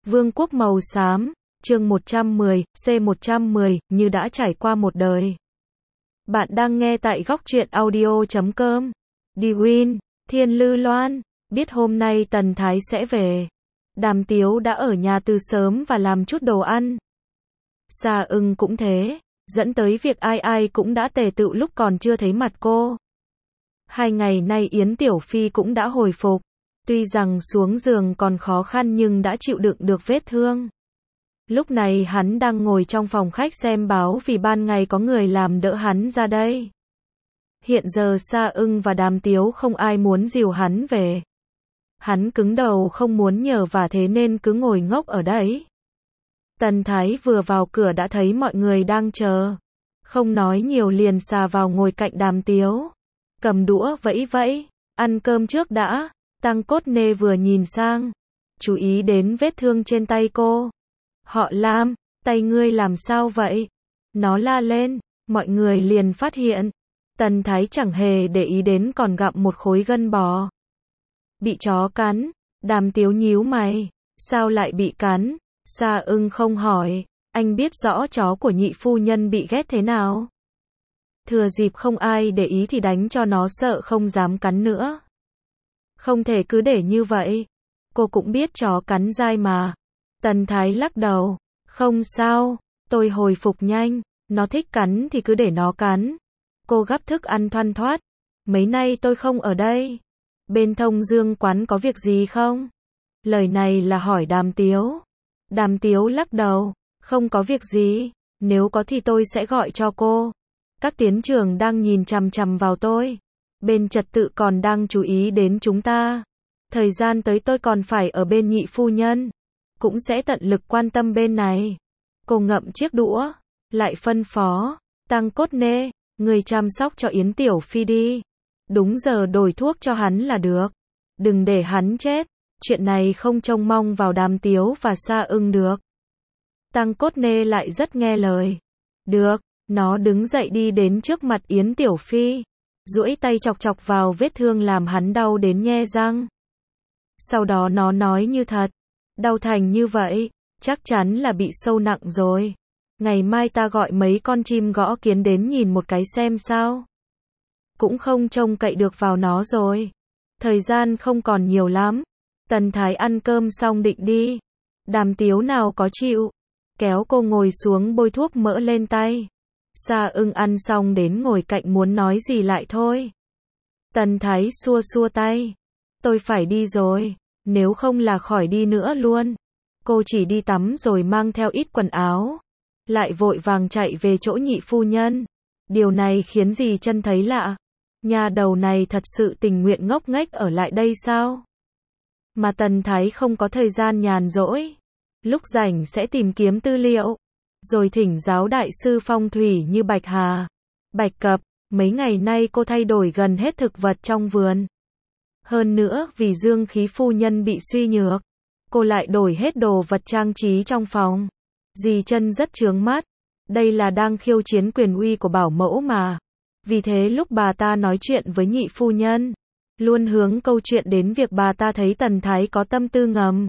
Vương quốc màu xám, chương 110, C110, như đã trải qua một đời. Bạn đang nghe tại góc truyện audio.com. Diwin, Thiên Lư Loan, biết hôm nay Tần Thái sẽ về. Đàm Tiếu đã ở nhà từ sớm và làm chút đồ ăn. Sa Ưng cũng thế, dẫn tới việc ai ai cũng đã tề tựu lúc còn chưa thấy mặt cô. 2 ngày nay Yến Tiểu Phi cũng đã hồi phục. Tuy rằng xuống giường còn khó khăn nhưng đã chịu đựng được vết thương. Lúc này hắn đang ngồi trong phòng khách xem báo vì ban ngày có người làm đỡ hắn ra đây. Hiện giờ Sa Ưng và Đàm Tiếu không ai muốn dìu hắn về. Hắn cứng đầu không muốn nhờ vả thế nên cứ ngồi ngốc ở đấy. Tần Thái vừa vào cửa đã thấy mọi người đang chờ. Không nói nhiều liền xà vào ngồi cạnh Đàm Tiếu. Cầm đũa vẫy vẫy, ăn cơm trước đã. Tăng Cốt Nê vừa nhìn sang, chú ý đến vết thương trên tay cô. Họ Lam, tay ngươi làm sao vậy? Nó la lên, mọi người liền phát hiện. Tần Thái chẳng hề để ý đến còn gặm một khối gân bò. Bị chó cắn, Đàm Tiếu nhíu mày, sao lại bị cắn? Sa Ưng không hỏi, anh biết rõ chó của nhị phu nhân bị ghét thế nào. Thừa dịp không ai để ý thì đánh cho nó sợ không dám cắn nữa. Không thể cứ để như vậy. Cô cũng biết chó cắn dai mà. Tần Thái lắc đầu. Không sao, tôi hồi phục nhanh. Nó thích cắn thì cứ để nó cắn. Cô gắp thức ăn thoăn thoắt. Mấy nay tôi không ở đây. Bên Thông Dương quán có việc gì không? Lời này là hỏi Đàm Tiếu. Đàm Tiếu lắc đầu. Không có việc gì. Nếu có thì tôi sẽ gọi cho cô. Các tiến trưởng đang nhìn chằm chằm vào tôi. Bên trật tự còn đang chú ý đến chúng ta. Thời gian tới tôi còn phải ở bên nhị phu nhân. Cũng sẽ tận lực quan tâm bên này. Cô ngậm chiếc đũa. Lại phân phó. Tăng Cốt Nê, người chăm sóc cho Yến Tiểu Phi đi. Đúng giờ đổi thuốc cho hắn là được. Đừng để hắn chết. Chuyện này không trông mong vào Đàm Tiếu và Sa Ưng được. Tăng Cốt Nê lại rất nghe lời. Được, nó đứng dậy đi đến trước mặt Yến Tiểu Phi. Duỗi tay chọc chọc vào vết thương làm hắn đau đến nhe răng. Sau đó nó nói như thật. Đau thành như vậy, chắc chắn là bị sâu nặng rồi. Ngày mai ta gọi mấy con chim gõ kiến đến nhìn một cái xem sao. Cũng không trông cậy được vào nó rồi. Thời gian không còn nhiều lắm. Tần Thái ăn cơm xong định đi. Đàm Tiếu nào có chịu. Kéo cô ngồi xuống bôi thuốc mỡ lên tay. Sa Ưng ăn xong đến ngồi cạnh muốn nói gì lại thôi. Tần Thái xua xua tay. Tôi phải đi rồi, nếu không là khỏi đi nữa luôn. Cô chỉ đi tắm rồi mang theo ít quần áo. Lại vội vàng chạy về chỗ nhị phu nhân. Điều này khiến dì Chân thấy lạ. Nhà đầu này thật sự tình nguyện ngốc nghếch ở lại đây sao? Mà Tần Thái không có thời gian nhàn rỗi. Lúc rảnh sẽ tìm kiếm tư liệu. Rồi thỉnh giáo đại sư phong thủy như Bạch Hà, Bạch Cập. Mấy ngày nay cô thay đổi gần hết thực vật trong vườn. Hơn nữa vì dương khí phu nhân bị suy nhược, cô lại đổi hết đồ vật trang trí trong phòng. Dì Chân rất chướng mắt. Đây là đang khiêu chiến quyền uy của bảo mẫu mà. Vì thế lúc bà ta nói chuyện với nhị phu nhân, luôn hướng câu chuyện đến việc bà ta thấy Tần Thái có tâm tư ngầm.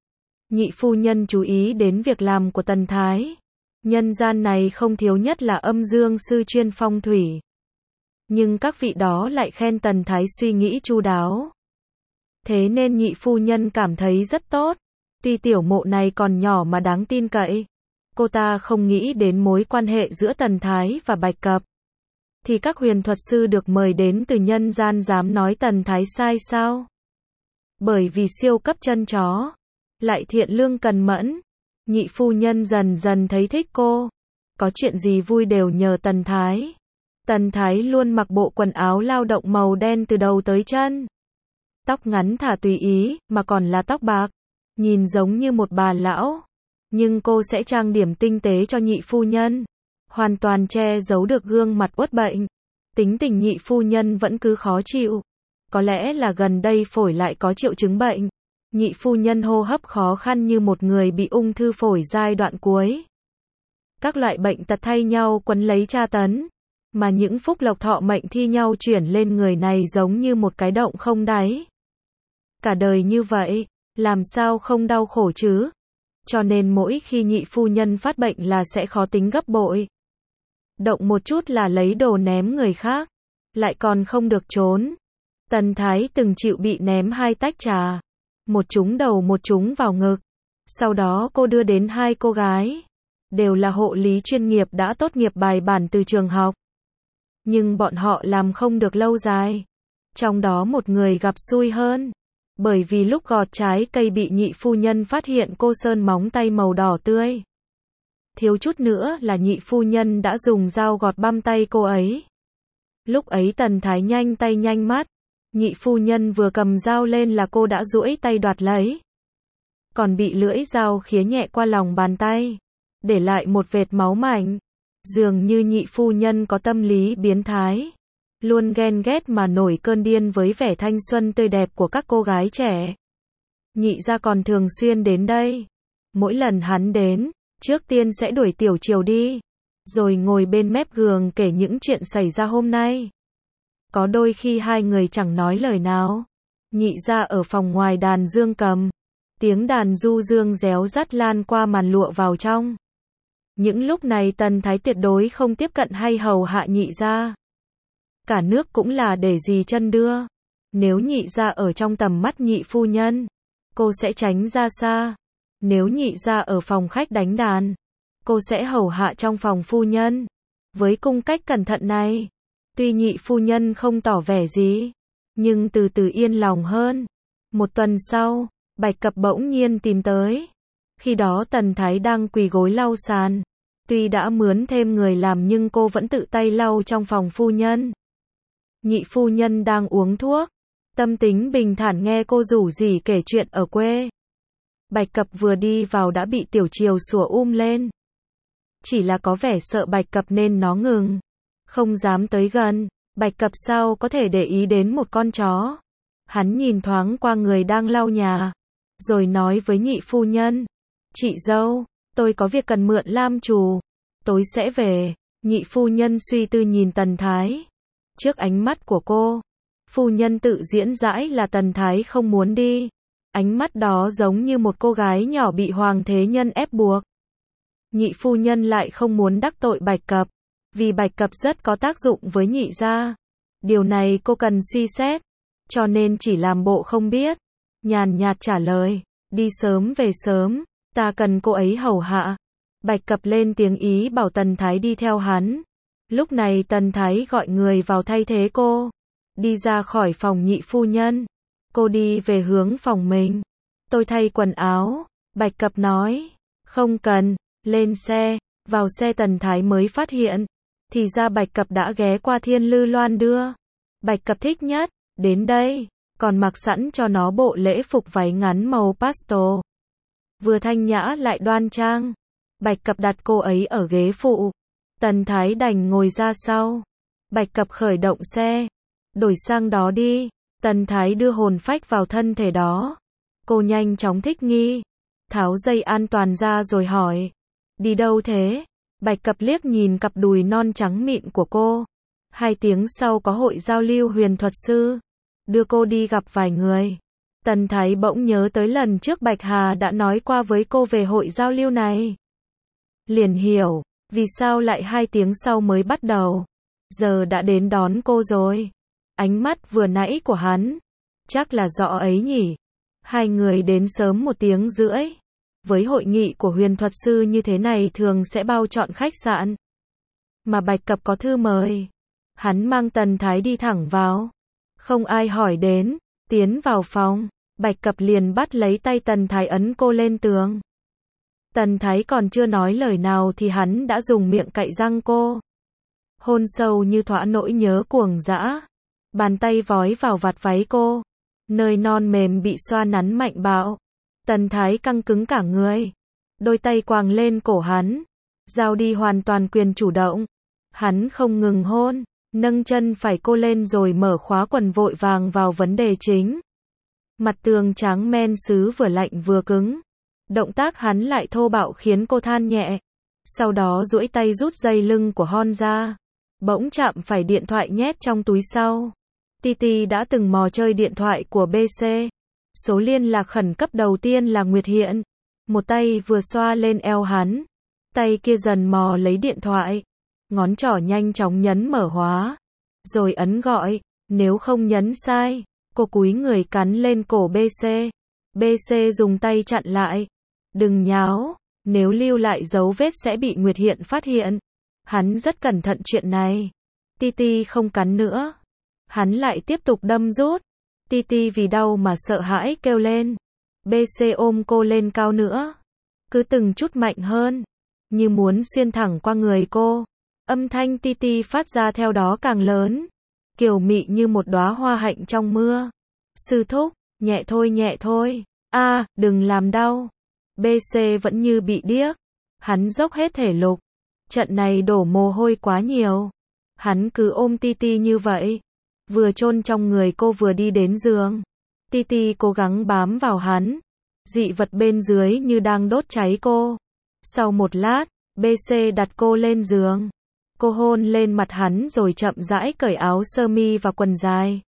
Nhị phu nhân chú ý đến việc làm của Tần Thái. Nhân gian này không thiếu nhất là âm dương sư chuyên phong thủy. Nhưng các vị đó lại khen Tần Thái suy nghĩ chu đáo. Thế nên nhị phu nhân cảm thấy rất tốt. Tuy tiểu mộ này còn nhỏ mà đáng tin cậy. Cô ta không nghĩ đến mối quan hệ giữa Tần Thái và Bạch Cập. Thì các huyền thuật sư được mời đến từ nhân gian dám nói Tần Thái sai sao? Bởi vì siêu cấp chân chó. Lại thiện lương cần mẫn. Nhị phu nhân dần dần thấy thích cô. Có chuyện gì vui đều nhờ Tần Thái. Tần Thái luôn mặc bộ quần áo lao động màu đen từ đầu tới chân. Tóc ngắn thả tùy ý, mà còn là tóc bạc. Nhìn giống như một bà lão. Nhưng cô sẽ trang điểm tinh tế cho nhị phu nhân. Hoàn toàn che giấu được gương mặt uất bệnh. Tính tình nhị phu nhân vẫn cứ khó chịu. Có lẽ là gần đây phổi lại có triệu chứng bệnh. Nhị phu nhân hô hấp khó khăn như một người bị ung thư phổi giai đoạn cuối. Các loại bệnh tật thay nhau quấn lấy tra tấn. Mà những phúc lộc thọ mệnh thi nhau chuyển lên người này giống như một cái động không đáy. Cả đời như vậy, làm sao không đau khổ chứ? cho nên mỗi khi nhị phu nhân phát bệnh là sẽ khó tính gấp bội. Động một chút là lấy đồ ném người khác, lại còn không được trốn. Tần Thái từng chịu bị ném 2 tách trà, một trúng đầu một trúng vào ngực. Sau đó cô đưa đến 2 cô gái, đều là hộ lý chuyên nghiệp đã tốt nghiệp bài bản từ trường học. Nhưng bọn họ làm không được lâu dài. Trong đó một người gặp xui hơn, bởi vì lúc gọt trái cây bị nhị phu nhân phát hiện cô sơn móng tay màu đỏ tươi. Thiếu chút nữa là nhị phu nhân đã dùng dao gọt băm tay cô ấy. Lúc ấy Tần Thái nhanh tay nhanh mắt, nhị phu nhân vừa cầm dao lên là cô đã duỗi tay đoạt lấy. Còn bị lưỡi dao khía nhẹ qua lòng bàn tay, để lại một vệt máu mảnh. Dường như nhị phu nhân có tâm lý biến thái, luôn ghen ghét mà nổi cơn điên với vẻ thanh xuân tươi đẹp của các cô gái trẻ. Nhị gia còn thường xuyên đến đây. Mỗi lần hắn đến, trước tiên sẽ đuổi Tiểu Triều đi, rồi ngồi bên mép giường kể những chuyện xảy ra hôm nay. Có đôi khi hai người chẳng nói lời nào. Nhị gia ở phòng ngoài đàn dương cầm, tiếng đàn du dương réo rắt lan qua màn lụa vào trong. Những lúc này Tần Thái tuyệt đối không tiếp cận hay hầu hạ nhị gia. Cả nước cũng là để gì chân đưa. Nếu nhị gia ở trong tầm mắt nhị phu nhân, cô sẽ tránh ra xa. Nếu nhị gia ở phòng khách đánh đàn, cô sẽ hầu hạ trong phòng phu nhân. Với cung cách cẩn thận này, tuy nhị phu nhân không tỏ vẻ gì, nhưng từ từ yên lòng hơn. Một tuần sau, Bạch Cập bỗng nhiên tìm tới. Khi đó Tần Thái đang quỳ gối lau sàn. Tuy đã mướn thêm người làm nhưng cô vẫn tự tay lau trong phòng phu nhân. Nhị phu nhân đang uống thuốc, tâm tính bình thản nghe cô rủ rỉ kể chuyện ở quê. Bạch Cập vừa đi vào đã bị Tiểu Triều sủa lên. Chỉ là có vẻ sợ Bạch Cập nên nó ngừng, không dám tới gần. Bạch Cập sao có thể để ý đến một con chó. Hắn nhìn thoáng qua người đang lau nhà, rồi nói với nhị phu nhân: "Chị dâu, tôi có việc cần mượn lam chù, tối sẽ về." Nhị phu nhân suy tư nhìn Tần Thái. Trước ánh mắt của cô, phu nhân tự diễn giải là Tần Thái không muốn đi. Ánh mắt đó giống như một cô gái nhỏ bị hoàng thế nhân ép buộc. Nhị phu nhân lại không muốn đắc tội Bạch Cập, vì Bạch Cập rất có tác dụng với nhị gia. Điều này cô cần suy xét, cho nên chỉ làm bộ không biết, nhàn nhạt trả lời: "Đi sớm về sớm, ta cần cô ấy hầu hạ." Bạch Cập lên tiếng ý bảo Tần Thái đi theo hắn. Lúc này Tần Thái gọi người vào thay thế cô. Đi ra khỏi phòng nhị phu nhân, cô đi về hướng phòng mình. "Tôi thay quần áo." Bạch Cập nói. "Không cần." Lên xe, vào xe Tần Thái mới phát hiện, thì ra Bạch Cập đã ghé qua Thiên Lư Loan đưa. Bạch Cập thích nhất, đến đây, còn mặc sẵn cho nó bộ lễ phục váy ngắn màu pastel. Vừa thanh nhã lại đoan trang. Bạch Cập đặt cô ấy ở ghế phụ. Tần Thái đành ngồi ra sau. Bạch Cập khởi động xe. "Đổi sang đó đi." Tần Thái đưa hồn phách vào thân thể đó. Cô nhanh chóng thích nghi, tháo dây an toàn ra rồi hỏi: "Đi đâu thế?" Bạch Cập liếc nhìn cặp đùi non trắng mịn của cô. 2 tiếng sau có hội giao lưu huyền thuật sư, đưa cô đi gặp vài người. Tần Thái bỗng nhớ tới lần trước Bạch Hà đã nói qua với cô về hội giao lưu này. Liền hiểu, vì sao lại 2 tiếng sau mới bắt đầu. Giờ đã đến đón cô rồi. Ánh mắt vừa nãy của hắn, chắc là rõ ấy nhỉ. 2 người đến sớm 1 tiếng rưỡi. Với hội nghị của huyền thuật sư như thế này thường sẽ bao trọn khách sạn. Mà Bạch Cập có thư mời. Hắn mang Tần Thái đi thẳng vào. Không ai hỏi đến, tiến vào phòng. Bạch Cập liền bắt lấy tay Tần Thái ấn cô lên tường. Tần Thái còn chưa nói lời nào thì hắn đã dùng miệng cạy răng cô. Hôn sâu như thỏa nỗi nhớ cuồng dã. Bàn tay vói vào vạt váy cô. Nơi non mềm bị xoa nắn mạnh bạo. Tần Thái căng cứng cả người. Đôi tay quàng lên cổ hắn. Giao đi hoàn toàn quyền chủ động. Hắn không ngừng hôn. Nâng chân phải cô lên rồi mở khóa quần vội vàng vào vấn đề chính. Mặt tường trắng men sứ vừa lạnh vừa cứng. Động tác hắn lại thô bạo khiến cô than nhẹ. Sau đó duỗi tay rút dây lưng của Hon ra. Bỗng chạm phải điện thoại nhét trong túi sau. Titi đã từng mò chơi điện thoại của BC. Số liên lạc khẩn cấp đầu tiên là Nguyệt Hiện. một tay vừa xoa lên eo hắn, tay kia dần mò lấy điện thoại, ngón trỏ nhanh chóng nhấn mở hóa, rồi ấn gọi, nếu không nhấn sai, cô cúi người cắn lên cổ BC. BC dùng tay chặn lại, đừng nháo, nếu lưu lại dấu vết sẽ bị Nguyệt Hiện phát hiện. Hắn rất cẩn thận chuyện này. Titi không cắn nữa. Hắn lại tiếp tục đâm rút. Titi vì đau mà sợ hãi kêu lên. BC ôm cô lên cao nữa. Cứ từng chút mạnh hơn. Như muốn xuyên thẳng qua người cô. Âm thanh Titi phát ra theo đó càng lớn. Kiều mị như một đóa hoa hạnh trong mưa. Sư thúc, nhẹ thôi. Đừng làm đau. BC vẫn như bị điếc. Hắn dốc hết thể lực. Trận này đổ mồ hôi quá nhiều. Hắn cứ ôm Titi như vậy. Vừa chôn trong người cô vừa đi đến giường. Titi cố gắng bám vào hắn. Dị vật bên dưới như đang đốt cháy cô. Sau một lát, BC đặt cô lên giường. Cô hôn lên mặt hắn rồi chậm rãi cởi áo sơ mi và quần dài.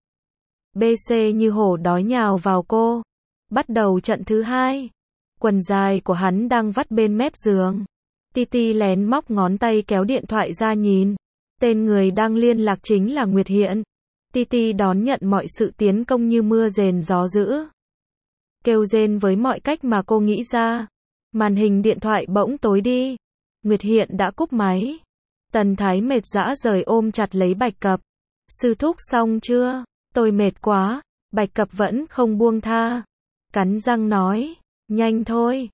BC như hổ đói nhào vào cô. Bắt đầu trận thứ hai. Quần dài của hắn đang vắt bên mép giường. Titi lén móc ngón tay kéo điện thoại ra nhìn. Tên người đang liên lạc chính là Nguyệt Hiện. Titi đón nhận mọi sự tiến công như mưa rền gió dữ. Kêu rên với mọi cách mà cô nghĩ ra. Màn hình điện thoại bỗng tối đi. Nguyệt Hiện đã cúp máy. Tần Thái mệt rã rời ôm chặt lấy Bạch Cập. Sư thúc xong chưa? Tôi mệt quá. Bạch Cập vẫn không buông tha. Cắn răng nói. Nhanh thôi.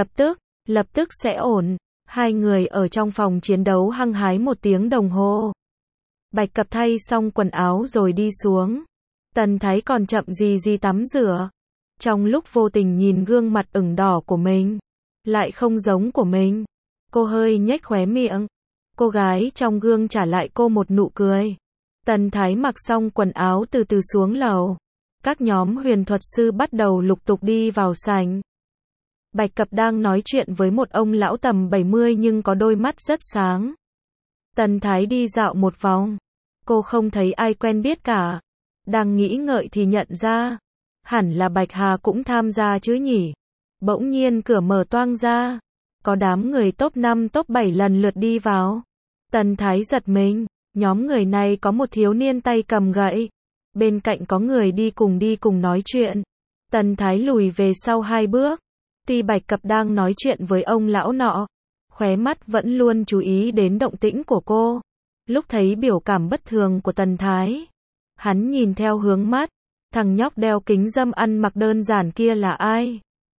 Lập tức sẽ ổn. Hai người ở trong phòng chiến đấu hăng hái 1 tiếng đồng hồ. Bạch Cập thay xong quần áo rồi đi xuống. Tần Thái còn chậm gì tắm rửa. Trong lúc vô tình nhìn gương mặt ửng đỏ của mình, lại không giống của mình. Cô hơi nhếch khóe miệng. Cô gái trong gương trả lại cô một nụ cười. Tần Thái mặc xong quần áo từ từ xuống lầu. Các nhóm huyền thuật sư bắt đầu lục tục đi vào sảnh. Bạch Cập đang nói chuyện với một ông lão tầm 70 nhưng có đôi mắt rất sáng. Tần Thái đi dạo một vòng. Cô không thấy ai quen biết cả. Đang nghĩ ngợi thì nhận ra. Hẳn là Bạch Hà cũng tham gia chứ nhỉ. Bỗng nhiên cửa mở toang ra. Có đám người top 5 top 7 lần lượt đi vào. Tần Thái giật mình. Nhóm người này có một thiếu niên tay cầm gậy. Bên cạnh có người đi cùng nói chuyện. Tần Thái lùi về sau 2 bước. Tuy Bạch Cập đang nói chuyện với ông lão nọ, khóe mắt vẫn luôn chú ý đến động tĩnh của cô. Lúc thấy biểu cảm bất thường của Tần Thái, hắn nhìn theo hướng mắt. Thằng nhóc đeo kính râm ăn mặc đơn giản kia là ai?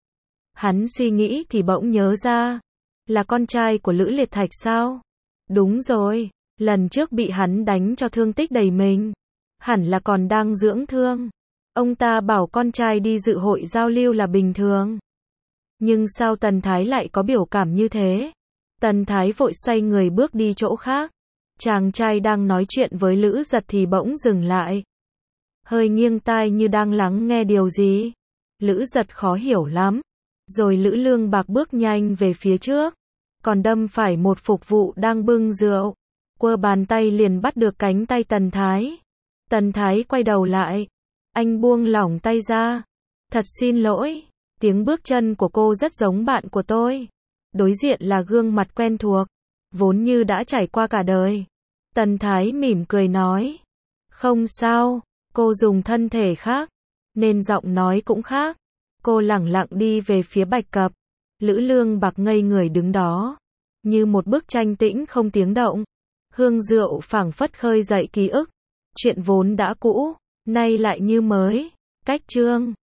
Hắn suy nghĩ thì bỗng nhớ ra. Là con trai của Lữ Liệt Thạch sao? Đúng rồi, lần trước bị hắn đánh cho thương tích đầy mình. Hẳn là còn đang dưỡng thương. Ông ta bảo con trai đi dự hội giao lưu là bình thường. Nhưng sao Tần Thái lại có biểu cảm như thế? Tần Thái vội xoay người bước đi chỗ khác. Chàng trai đang nói chuyện với Lữ Giật thì bỗng dừng lại. Hơi nghiêng tai như đang lắng nghe điều gì. Lữ Giật khó hiểu lắm. Rồi Lữ Lương Bạc bước nhanh về phía trước. Còn đâm phải một phục vụ đang bưng rượu. Quơ bàn tay liền bắt được cánh tay Tần Thái. Tần Thái quay đầu lại. Anh buông lỏng tay ra. Thật xin lỗi. Tiếng bước chân của cô rất giống bạn của tôi. Đối diện là gương mặt quen thuộc. Vốn như đã trải qua cả đời. Tần Thái mỉm cười nói. Không sao. Cô dùng thân thể khác. Nên giọng nói cũng khác. Cô lẳng lặng đi về phía Bạch Cập. Lữ Lương Bạc ngây người đứng đó. Như một bức tranh tĩnh không tiếng động. Hương rượu phảng phất khơi dậy ký ức. Chuyện vốn đã cũ, nay lại như mới. Cách chương